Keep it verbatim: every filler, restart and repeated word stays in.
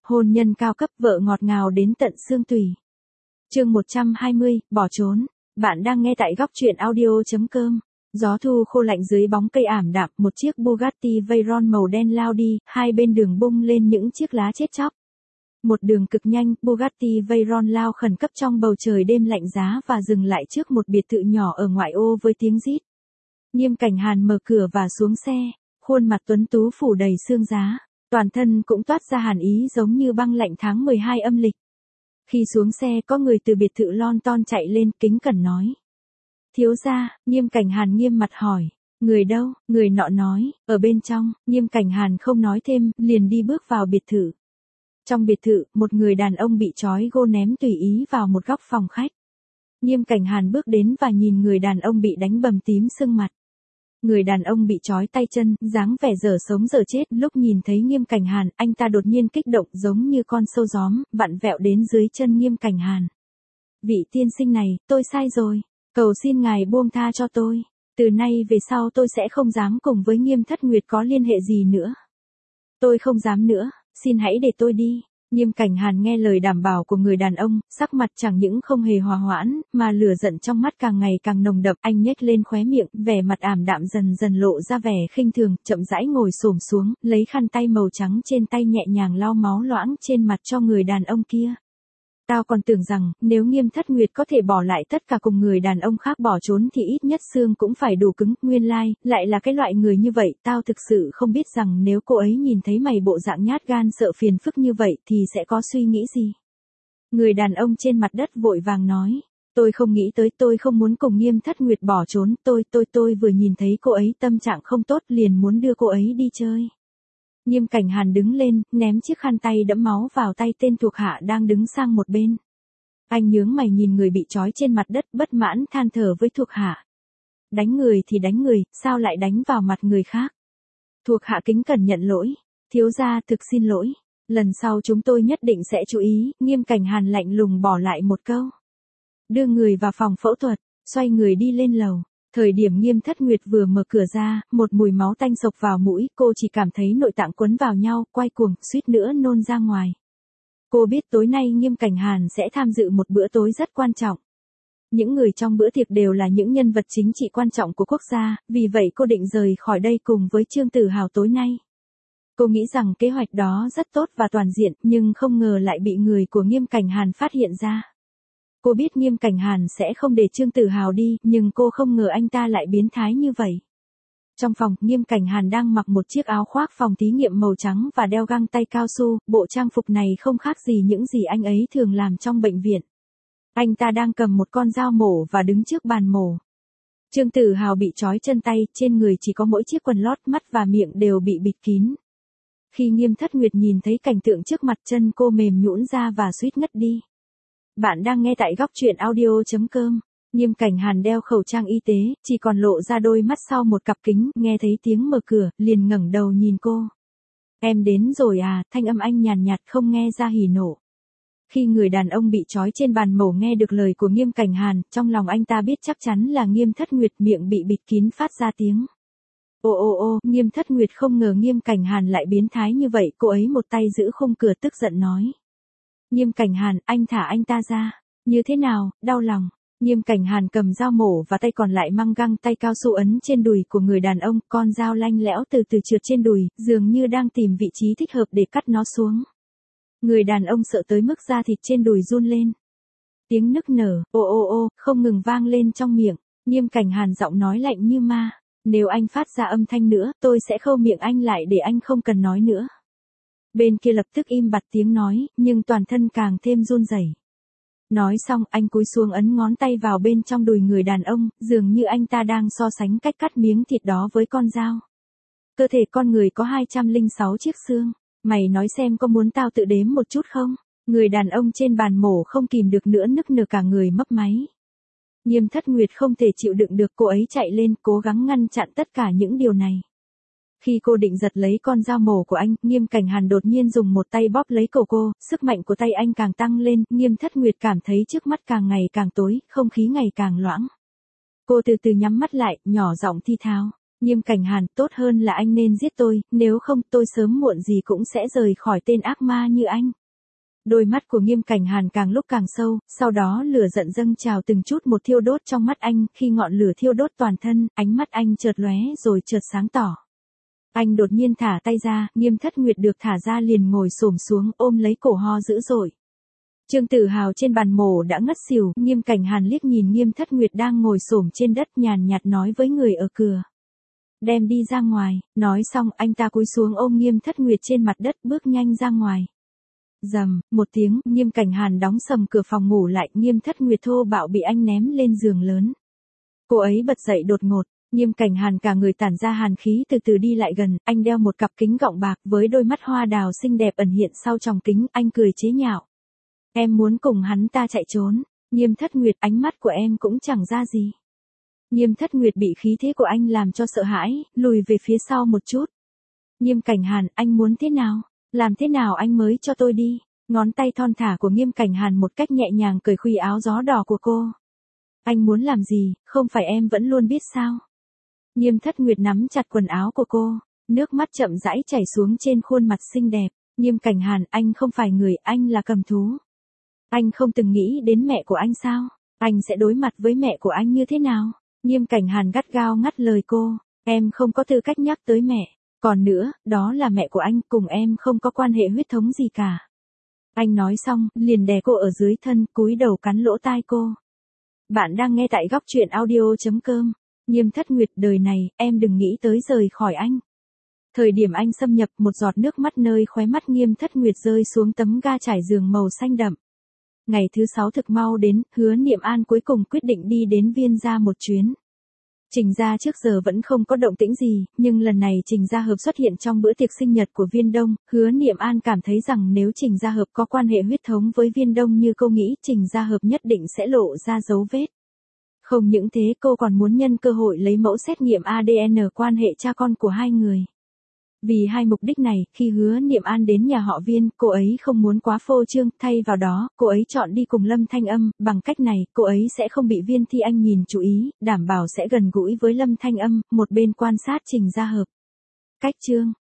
Hôn nhân cao cấp, vợ ngọt ngào đến tận xương tủy. Chương một trăm hai mươi, bỏ trốn. Bạn đang nghe tại góc truyện audio chấm com. Gió thu khô lạnh dưới bóng cây ảm đạm, một chiếc Bugatti Veyron màu đen lao đi, hai bên đường bung lên những chiếc lá chết chóc. Một đường cực nhanh, Bugatti Veyron lao khẩn cấp trong bầu trời đêm lạnh giá và dừng lại trước một biệt thự nhỏ ở ngoại ô với tiếng rít. Nghiêm Cảnh Hàn mở cửa và xuống xe, khuôn mặt tuấn tú phủ đầy sương giá, toàn thân cũng toát ra hàn ý giống như băng lạnh tháng mười hai âm lịch. Khi xuống xe có người từ biệt thự lon ton chạy lên kính cẩn nói. Thiếu gia, Nghiêm Cảnh Hàn nghiêm mặt hỏi. Người đâu? Người nọ nói, ở bên trong. Nghiêm Cảnh Hàn không nói thêm, liền đi bước vào biệt thự. Trong biệt thự, một người đàn ông bị trói gô ném tùy ý vào một góc phòng khách. Nghiêm Cảnh Hàn bước đến và nhìn người đàn ông bị đánh bầm tím sưng mặt. Người đàn ông bị trói tay chân, dáng vẻ dở sống dở chết. Lúc nhìn thấy Nghiêm Cảnh Hàn, anh ta đột nhiên kích động giống như con sâu gióm, vặn vẹo đến dưới chân Nghiêm Cảnh Hàn. Vị tiên sinh này, tôi sai rồi. Cầu xin ngài buông tha cho tôi. Từ nay về sau tôi sẽ không dám cùng với Nghiêm Thất Nguyệt có liên hệ gì nữa. Tôi không dám nữa, xin hãy để tôi đi. Nghiêm Cảnh Hàn nghe lời đảm bảo của người đàn ông, sắc mặt chẳng những không hề hòa hoãn, mà lửa giận trong mắt càng ngày càng nồng đậm. Anh nhếch lên khóe miệng, vẻ mặt ảm đạm dần dần lộ ra vẻ khinh thường, chậm rãi ngồi xổm xuống, lấy khăn tay màu trắng trên tay nhẹ nhàng lau máu loãng trên mặt cho người đàn ông kia. Tao còn tưởng rằng, nếu Nghiêm Thất Nguyệt có thể bỏ lại tất cả cùng người đàn ông khác bỏ trốn thì ít nhất xương cũng phải đủ cứng, nguyên lai, lại là cái loại người như vậy, tao thực sự không biết rằng nếu cô ấy nhìn thấy mày bộ dạng nhát gan sợ phiền phức như vậy thì sẽ có suy nghĩ gì. Người đàn ông trên mặt đất vội vàng nói, tôi không nghĩ tới, tôi không muốn cùng Nghiêm Thất Nguyệt bỏ trốn, tôi, tôi, tôi vừa nhìn thấy cô ấy tâm trạng không tốt liền muốn đưa cô ấy đi chơi. Nghiêm Cảnh Hàn đứng lên, ném chiếc khăn tay đẫm máu vào tay tên thuộc hạ đang đứng sang một bên. Anh nhướng mày nhìn người bị trói trên mặt đất, bất mãn than thở với thuộc hạ. Đánh người thì đánh người, sao lại đánh vào mặt người khác? Thuộc hạ kính cẩn nhận lỗi. Thiếu gia thực xin lỗi. Lần sau chúng tôi nhất định sẽ chú ý. Nghiêm Cảnh Hàn lạnh lùng bỏ lại một câu. Đưa người vào phòng phẫu thuật, xoay người đi lên lầu. Thời điểm Nghiêm Thất Nguyệt vừa mở cửa ra, một mùi máu tanh sộc vào mũi, cô chỉ cảm thấy nội tạng quấn vào nhau, quay cuồng, suýt nữa nôn ra ngoài. Cô biết tối nay Nghiêm Cảnh Hàn sẽ tham dự một bữa tối rất quan trọng. Những người trong bữa tiệc đều là những nhân vật chính trị quan trọng của quốc gia, vì vậy cô định rời khỏi đây cùng với Trương Tử Hào tối nay. Cô nghĩ rằng kế hoạch đó rất tốt và toàn diện, nhưng không ngờ lại bị người của Nghiêm Cảnh Hàn phát hiện ra. Cô biết Nghiêm Cảnh Hàn sẽ không để Trương Tử Hào đi, nhưng cô không ngờ anh ta lại biến thái như vậy. Trong phòng, Nghiêm Cảnh Hàn đang mặc một chiếc áo khoác phòng thí nghiệm màu trắng và đeo găng tay cao su, bộ trang phục này không khác gì những gì anh ấy thường làm trong bệnh viện. Anh ta đang cầm một con dao mổ và đứng trước bàn mổ. Trương Tử Hào bị trói chân tay, trên người chỉ có mỗi chiếc quần lót, mắt và miệng đều bị bịt kín. Khi Nghiêm Thất Nguyệt nhìn thấy cảnh tượng trước mặt, chân cô mềm nhũn ra và suýt ngất đi. Bạn đang nghe tại góc truyện audio chấm com. Nghiêm Cảnh Hàn đeo khẩu trang y tế, chỉ còn lộ ra đôi mắt sau một cặp kính, nghe thấy tiếng mở cửa, liền ngẩng đầu nhìn cô. Em đến rồi à, thanh âm anh nhàn nhạt không nghe ra hỉ nộ. Khi người đàn ông bị trói trên bàn mổ nghe được lời của Nghiêm Cảnh Hàn, trong lòng anh ta biết chắc chắn là Nghiêm Thất Nguyệt, miệng bị bịt kín phát ra tiếng. Ô ô ô, Nghiêm Thất Nguyệt không ngờ Nghiêm Cảnh Hàn lại biến thái như vậy, cô ấy một tay giữ khung cửa tức giận nói. Nghiêm Cảnh Hàn, anh thả anh ta ra. Như thế nào, đau lòng. Nghiêm Cảnh Hàn cầm dao mổ và tay còn lại mang găng tay cao su ấn trên đùi của người đàn ông, con dao lanh lẽo từ từ trượt trên đùi, dường như đang tìm vị trí thích hợp để cắt nó xuống. Người đàn ông sợ tới mức da thịt trên đùi run lên. Tiếng nức nở, ô ô ô, không ngừng vang lên trong miệng. Nghiêm Cảnh Hàn giọng nói lạnh như ma. Nếu anh phát ra âm thanh nữa, tôi sẽ khâu miệng anh lại để anh không cần nói nữa. Bên kia lập tức im bặt tiếng nói, nhưng toàn thân càng thêm run rẩy. Nói xong, anh cúi xuống ấn ngón tay vào bên trong đùi người đàn ông, dường như anh ta đang so sánh cách cắt miếng thịt đó với con dao. Cơ thể con người có hai trăm lẻ sáu chiếc xương. Mày nói xem có muốn tao tự đếm một chút không? Người đàn ông trên bàn mổ không kìm được nữa nức nở cả người mấp máy. Nghiêm Thất Nguyệt không thể chịu đựng được, cô ấy chạy lên cố gắng ngăn chặn tất cả những điều này. Khi cô định giật lấy con dao mổ của anh, Nghiêm Cảnh Hàn đột nhiên dùng một tay bóp lấy cổ cô, sức mạnh của tay anh càng tăng lên, Nghiêm Thất Nguyệt cảm thấy trước mắt càng ngày càng tối, không khí ngày càng loãng. Cô từ từ nhắm mắt lại, nhỏ giọng thi tháo. Nghiêm Cảnh Hàn, tốt hơn là anh nên giết tôi, nếu không tôi sớm muộn gì cũng sẽ rời khỏi tên ác ma như anh. Đôi mắt của Nghiêm Cảnh Hàn càng lúc càng sâu, sau đó lửa giận dâng trào từng chút một thiêu đốt trong mắt anh, khi ngọn lửa thiêu đốt toàn thân, ánh mắt anh chợt lóe rồi chợt sáng tỏ. Anh đột nhiên thả tay ra, Nghiêm Thất Nguyệt được thả ra liền ngồi xổm xuống ôm lấy cổ ho dữ dội. Trương Tử Hào trên bàn mổ đã ngất xỉu, Nghiêm Cảnh Hàn liếc nhìn Nghiêm Thất Nguyệt đang ngồi xổm trên đất nhàn nhạt nói với người ở cửa. Đem đi ra ngoài, nói xong anh ta cúi xuống ôm Nghiêm Thất Nguyệt trên mặt đất bước nhanh ra ngoài. Rầm, một tiếng, Nghiêm Cảnh Hàn đóng sầm cửa phòng ngủ lại, Nghiêm Thất Nguyệt thô bạo bị anh ném lên giường lớn. Cô ấy bật dậy đột ngột, Nghiêm Cảnh Hàn cả người tản ra hàn khí từ từ đi lại gần, anh đeo một cặp kính gọng bạc với đôi mắt hoa đào xinh đẹp ẩn hiện sau tròng kính, anh cười chế nhạo. Em muốn cùng hắn ta chạy trốn, Nghiêm Thất Nguyệt, ánh mắt của em cũng chẳng ra gì. Nghiêm Thất Nguyệt bị khí thế của anh làm cho sợ hãi, lùi về phía sau một chút. Nghiêm Cảnh Hàn, anh muốn thế nào? Làm thế nào anh mới cho tôi đi? Ngón tay thon thả của Nghiêm Cảnh Hàn một cách nhẹ nhàng cởi khuy áo gió đỏ của cô. Anh muốn làm gì, không phải em vẫn luôn biết sao? Nghiêm Thất Nguyệt nắm chặt quần áo của cô, nước mắt chậm rãi chảy xuống trên khuôn mặt xinh đẹp. Nghiêm Cảnh Hàn, anh không phải người, anh là cầm thú. Anh không từng nghĩ đến mẹ của anh sao? Anh sẽ đối mặt với mẹ của anh như thế nào? Nghiêm Cảnh Hàn gắt gao ngắt lời cô, em không có tư cách nhắc tới mẹ. Còn nữa, đó là mẹ của anh, cùng em không có quan hệ huyết thống gì cả. Anh nói xong, liền đè cô ở dưới thân, cúi đầu cắn lỗ tai cô. Bạn đang nghe tại góc truyện audio chấm com. Nghiêm Thất Nguyệt, đời này, em đừng nghĩ tới rời khỏi anh. Thời điểm anh xâm nhập, một giọt nước mắt nơi khóe mắt Nghiêm Thất Nguyệt rơi xuống tấm ga trải giường màu xanh đậm. Ngày thứ sáu thực mau đến, Hứa Niệm An cuối cùng quyết định đi đến Viên gia một chuyến. Trình gia trước giờ vẫn không có động tĩnh gì, nhưng lần này Trình gia hợp xuất hiện trong bữa tiệc sinh nhật của Viên Đông, Hứa Niệm An cảm thấy rằng nếu Trình gia hợp có quan hệ huyết thống với Viên Đông như cô nghĩ, Trình gia hợp nhất định sẽ lộ ra dấu vết. Không những thế, cô còn muốn nhân cơ hội lấy mẫu xét nghiệm a đê en quan hệ cha con của hai người. Vì hai mục đích này, khi Hứa Niệm An đến nhà họ Viên, cô ấy không muốn quá phô trương, thay vào đó, cô ấy chọn đi cùng Lâm Thanh Âm, bằng cách này, cô ấy sẽ không bị Viên Thi Anh nhìn chú ý, đảm bảo sẽ gần gũi với Lâm Thanh Âm, một bên quan sát Trình gia hợp. Cách chương